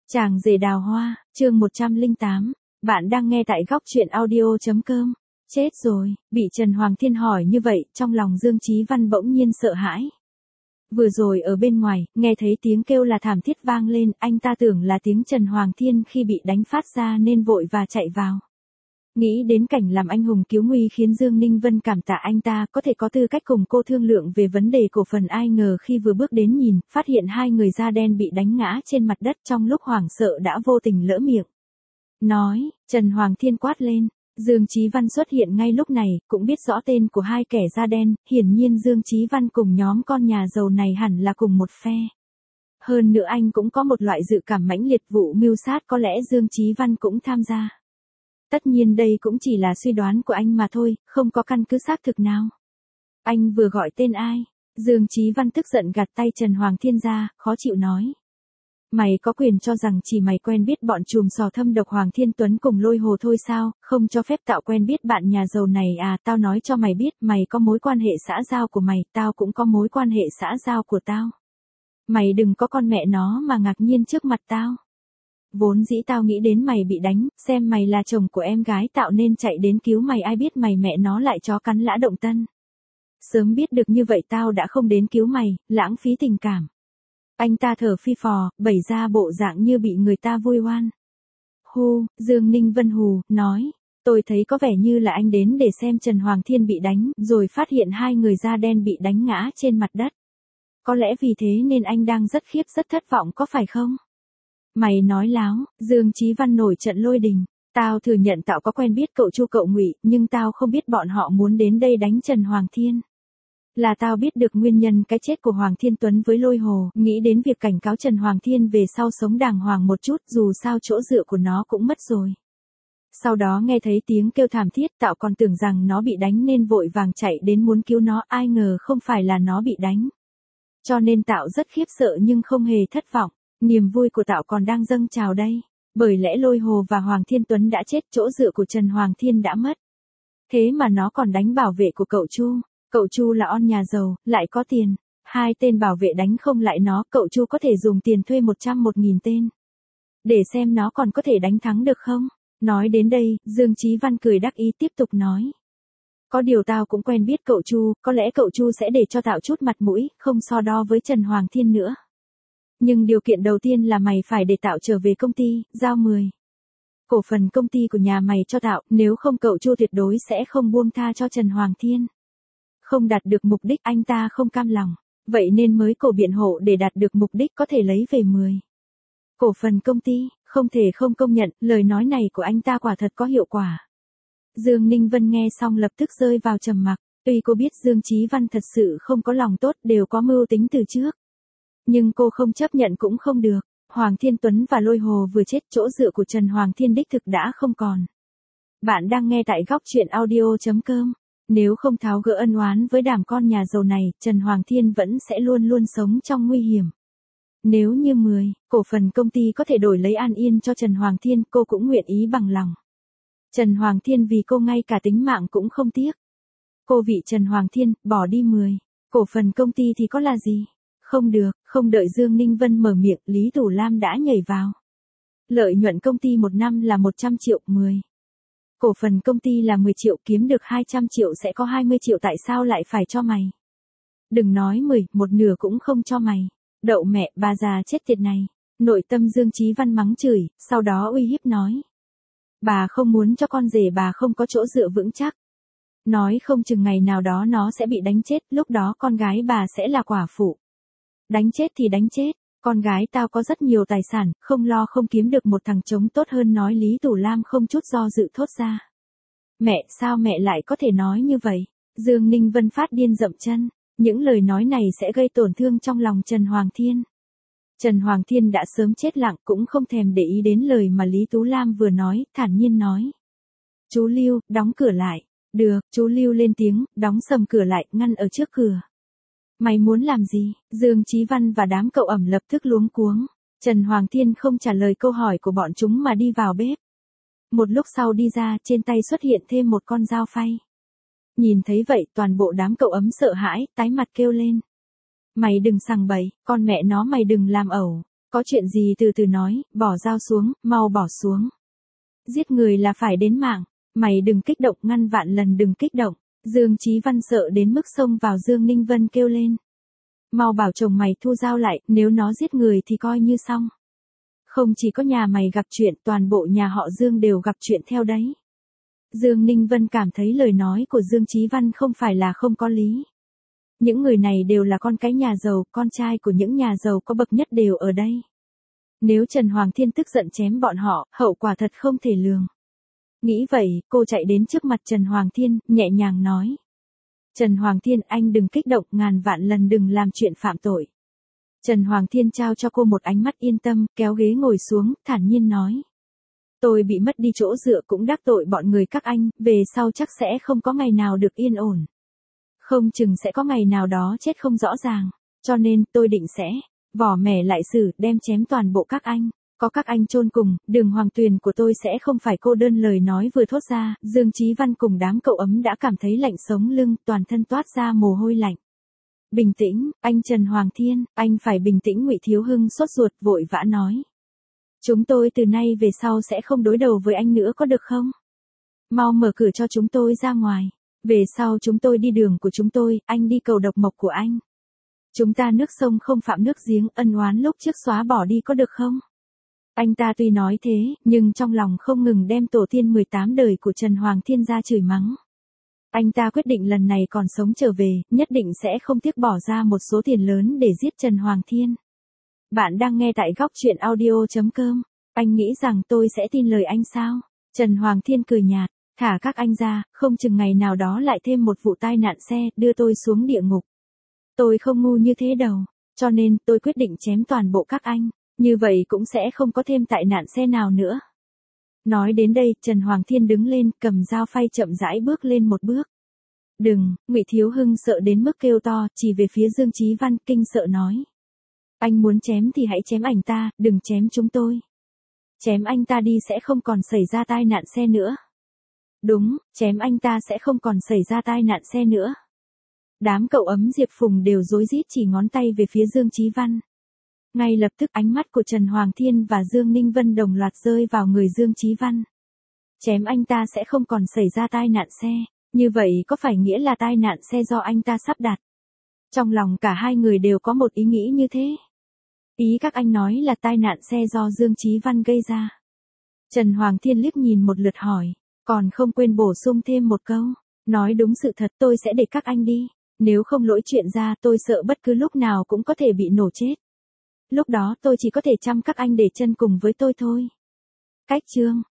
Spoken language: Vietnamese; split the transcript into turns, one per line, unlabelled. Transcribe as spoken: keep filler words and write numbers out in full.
Chàng rể đào hoa, chương một trăm lẻ tám. Bạn đang nghe tại góc truyện audio chấm com. Chết rồi, bị Trần Hoàng Thiên hỏi như vậy, trong lòng Dương Chí Văn bỗng nhiên sợ hãi. Vừa rồi ở bên ngoài, nghe thấy tiếng kêu là thảm thiết vang lên, anh ta tưởng là tiếng Trần Hoàng Thiên khi bị đánh phát ra nên vội và chạy vào. Nghĩ đến cảnh làm anh hùng cứu nguy khiến Dương Ninh Vân cảm tạ anh ta có thể có tư cách cùng cô thương lượng về vấn đề cổ phần, ai ngờ khi vừa bước đến nhìn, phát hiện hai người da đen bị đánh ngã trên mặt đất, trong lúc hoảng sợ đã vô tình lỡ miệng. Nói, Trần Hoàng Thiên quát lên. Dương Chí Văn xuất hiện ngay lúc này, cũng biết rõ tên của hai kẻ da đen, hiển nhiên Dương Chí Văn cùng nhóm con nhà giàu này hẳn là cùng một phe. Hơn nữa anh cũng có một loại dự cảm mãnh liệt vụ mưu sát, có lẽ Dương Chí Văn cũng tham gia. Tất nhiên đây cũng chỉ là suy đoán của anh mà thôi, không có căn cứ xác thực nào. Anh vừa gọi tên ai? Dương Chí Văn tức giận gạt tay Trần Hoàng Thiên ra, khó chịu nói. Mày có quyền cho rằng chỉ mày quen biết bọn trùm sò thâm độc Hoàng Thiên Tuấn cùng Lôi Hồ thôi sao, không cho phép tao quen biết bạn nhà giàu này à? Tao nói cho mày biết, mày có mối quan hệ xã giao của mày, tao cũng có mối quan hệ xã giao của tao. Mày đừng có con mẹ nó mà ngạc nhiên trước mặt tao. Vốn dĩ tao nghĩ đến mày bị đánh, xem mày là chồng của em gái tạo nên chạy đến cứu mày, ai biết mày mẹ nó lại chó cắn lã động tân. Sớm biết được như vậy tao đã không đến cứu mày, lãng phí tình cảm. Anh ta thở phi phò, bày ra bộ dạng như bị người ta vui oan. Hu, Dương Ninh Vân hù, nói, tôi thấy có vẻ như là anh đến để xem Trần Hoàng Thiên bị đánh, rồi phát hiện hai người da đen bị đánh ngã trên mặt đất. Có lẽ vì thế nên anh đang rất khiếp rất thất vọng có phải không? Mày nói láo, Dương Chí Văn nổi trận lôi đình. Tao thừa nhận tao có quen biết cậu Chu cậu Ngụy, nhưng tao không biết bọn họ muốn đến đây đánh Trần Hoàng Thiên. Là tao biết được nguyên nhân cái chết của Hoàng Thiên Tuấn với Lôi Hồ, nghĩ đến việc cảnh cáo Trần Hoàng Thiên về sau sống đàng hoàng một chút, dù sao chỗ dựa của nó cũng mất rồi. Sau đó nghe thấy tiếng kêu thảm thiết, tao còn tưởng rằng nó bị đánh nên vội vàng chạy đến muốn cứu nó, ai ngờ không phải là nó bị đánh. Cho nên tao rất khiếp sợ nhưng không hề thất vọng. Niềm vui của tao còn đang dâng trào đây, bởi lẽ Lôi Hồ và Hoàng Thiên Tuấn đã chết, chỗ dựa của Trần Hoàng Thiên đã mất. Thế mà nó còn đánh bảo vệ của cậu Chu, cậu Chu là on nhà giàu, lại có tiền, hai tên bảo vệ đánh không lại nó, cậu Chu có thể dùng tiền thuê một trăm một nghìn tên. Để xem nó còn có thể đánh thắng được không? Nói đến đây, Dương Chí Văn cười đắc ý tiếp tục nói. Có điều tao cũng quen biết cậu Chu, có lẽ cậu Chu sẽ để cho tao chút mặt mũi, không so đo với Trần Hoàng Thiên nữa. Nhưng điều kiện đầu tiên là mày phải để tao trở về công ty, giao mười cổ phần công ty của nhà mày cho tao, nếu không cậu Chu tuyệt đối sẽ không buông tha cho Trần Hoàng Thiên. Không đạt được mục đích anh ta không cam lòng, vậy nên mới cổ biện hộ để đạt được mục đích có thể lấy về mười cổ phần công ty, không thể không công nhận, lời nói này của anh ta quả thật có hiệu quả. Dương Ninh Vân nghe xong lập tức rơi vào trầm mặc, tuy cô biết Dương Chí Văn thật sự không có lòng tốt, đều có mưu tính từ trước. Nhưng cô không chấp nhận cũng không được, Hoàng Thiên Tuấn và Lôi Hồ vừa chết, chỗ dựa của Trần Hoàng Thiên đích thực đã không còn. Bạn đang nghe tại góc truyện audio chấm com. Nếu không tháo gỡ ân oán với đám con nhà giàu này, Trần Hoàng Thiên vẫn sẽ luôn luôn sống trong nguy hiểm. Nếu như mười cổ phần công ty có thể đổi lấy an yên cho Trần Hoàng Thiên, cô cũng nguyện ý bằng lòng. Trần Hoàng Thiên vì cô ngay cả tính mạng cũng không tiếc. Cô vị Trần Hoàng Thiên, bỏ đi mười cổ phần công ty thì có là gì? Không được, không đợi Dương Ninh Vân mở miệng, Lý Tủ Lam đã nhảy vào. Lợi nhuận công ty một năm là một trăm triệu, mười cổ phần công ty là mười triệu, kiếm được hai trăm triệu sẽ có hai mươi triệu, tại sao lại phải cho mày? Đừng nói mười, một nửa cũng không cho mày. Đậu mẹ, bà già chết tiệt này. Nội tâm Dương Chí Văn mắng chửi, sau đó uy hiếp nói. Bà không muốn cho con rể bà không có chỗ dựa vững chắc. Nói không chừng ngày nào đó nó sẽ bị đánh chết, lúc đó con gái bà sẽ là quả phụ. Đánh chết thì đánh chết, con gái tao có rất nhiều tài sản, không lo không kiếm được một thằng trống tốt hơn, nói Lý Tủ Lam không chút do dự thốt ra. Mẹ, sao mẹ lại có thể nói như vậy? Dương Ninh Vân phát điên dậm chân, những lời nói này sẽ gây tổn thương trong lòng Trần Hoàng Thiên. Trần Hoàng Thiên đã sớm chết lặng, cũng không thèm để ý đến lời mà Lý Tú Lam vừa nói, thản nhiên nói. Chú Lưu, đóng cửa lại. Được, chú Lưu lên tiếng, đóng sầm cửa lại, ngăn ở trước cửa. Mày muốn làm gì? Dương Chí Văn và đám cậu ẩm lập tức luống cuống. Trần Hoàng Thiên không trả lời câu hỏi của bọn chúng mà đi vào bếp. Một lúc sau đi ra, trên tay xuất hiện thêm một con dao phay. Nhìn thấy vậy, toàn bộ đám cậu ấm sợ hãi, tái mặt kêu lên. Mày đừng sằng bậy, con mẹ nó mày đừng làm ẩu. Có chuyện gì từ từ nói, bỏ dao xuống, mau bỏ xuống. Giết người là phải đến mạng, mày đừng kích động, ngàn vạn lần đừng kích động. Dương Chí Văn sợ đến mức xông vào Dương Ninh Vân kêu lên. Mau bảo chồng mày thu dao lại, nếu nó giết người thì coi như xong. Không chỉ có nhà mày gặp chuyện, toàn bộ nhà họ Dương đều gặp chuyện theo đấy. Dương Ninh Vân cảm thấy lời nói của Dương Chí Văn không phải là không có lý. Những người này đều là con cái nhà giàu, con trai của những nhà giàu có bậc nhất đều ở đây. Nếu Trần Hoàng Thiên tức giận chém bọn họ, hậu quả thật không thể lường. Nghĩ vậy, cô chạy đến trước mặt Trần Hoàng Thiên, nhẹ nhàng nói. Trần Hoàng Thiên, anh đừng kích động, ngàn vạn lần đừng làm chuyện phạm tội. Trần Hoàng Thiên trao cho cô một ánh mắt yên tâm, kéo ghế ngồi xuống, thản nhiên nói. Tôi bị mất đi chỗ dựa cũng đắc tội bọn người các anh, về sau chắc sẽ không có ngày nào được yên ổn. Không chừng sẽ có ngày nào đó chết không rõ ràng, cho nên tôi định sẽ vỏ mẻ lại xử, đem chém toàn bộ các anh. Có các anh chôn cùng, Đường Hoàng Tuyền của tôi sẽ không phải cô đơn. Lời nói vừa thốt ra, Dương Chí Văn cùng đám cậu ấm đã cảm thấy lạnh sống lưng, toàn thân toát ra mồ hôi lạnh. Bình tĩnh, anh Trần Hoàng Thiên, anh phải bình tĩnh. Ngụy Thiếu Hưng sốt ruột vội vã nói. Chúng tôi từ nay về sau sẽ không đối đầu với anh nữa có được không? Mau mở cửa cho chúng tôi ra ngoài. Về sau chúng tôi đi đường của chúng tôi, anh đi cầu độc mộc của anh. Chúng ta nước sông không phạm nước giếng, ân oán lúc trước xóa bỏ đi có được không? Anh ta tuy nói thế, nhưng trong lòng không ngừng đem tổ tiên mười tám đời của Trần Hoàng Thiên ra chửi mắng. Anh ta quyết định lần này còn sống trở về, nhất định sẽ không tiếc bỏ ra một số tiền lớn để giết Trần Hoàng Thiên. Bạn đang nghe tại góc truyện audio chấm com. Anh nghĩ rằng tôi sẽ tin lời anh sao? Trần Hoàng Thiên cười nhạt, thả các anh ra, không chừng ngày nào đó lại thêm một vụ tai nạn xe, đưa tôi xuống địa ngục. Tôi không ngu như thế đâu, cho nên tôi quyết định chém toàn bộ các anh, như vậy cũng sẽ không có thêm tai nạn xe nào nữa. Nói đến đây, Trần Hoàng Thiên đứng lên, cầm dao phay chậm rãi bước lên một bước. Đừng, Ngụy Thiếu Hưng sợ đến mức kêu to, chỉ về phía Dương Chí Văn, kinh sợ nói. Anh muốn chém thì hãy chém ảnh ta, đừng chém chúng tôi. Chém anh ta đi sẽ không còn xảy ra tai nạn xe nữa. Đúng, chém anh ta sẽ không còn xảy ra tai nạn xe nữa. Đám cậu ấm Diệp Phùng đều rối rít chỉ ngón tay về phía Dương Chí Văn. Ngay lập tức ánh mắt của Trần Hoàng Thiên và Dương Ninh Vân đồng loạt rơi vào người Dương Chí Văn. Chém anh ta sẽ không còn xảy ra tai nạn xe, như vậy có phải nghĩa là tai nạn xe do anh ta sắp đặt? Trong lòng cả hai người đều có một ý nghĩ như thế. Ý các anh nói là tai nạn xe do Dương Chí Văn gây ra. Trần Hoàng Thiên liếc nhìn một lượt hỏi, còn không quên bổ sung thêm một câu. Nói đúng sự thật, tôi sẽ để các anh đi. Nếu không lỗi chuyện ra, tôi sợ bất cứ lúc nào cũng có thể bị nổ chết. Lúc đó tôi chỉ có thể chăm các anh để chân cùng với tôi thôi. Cách chương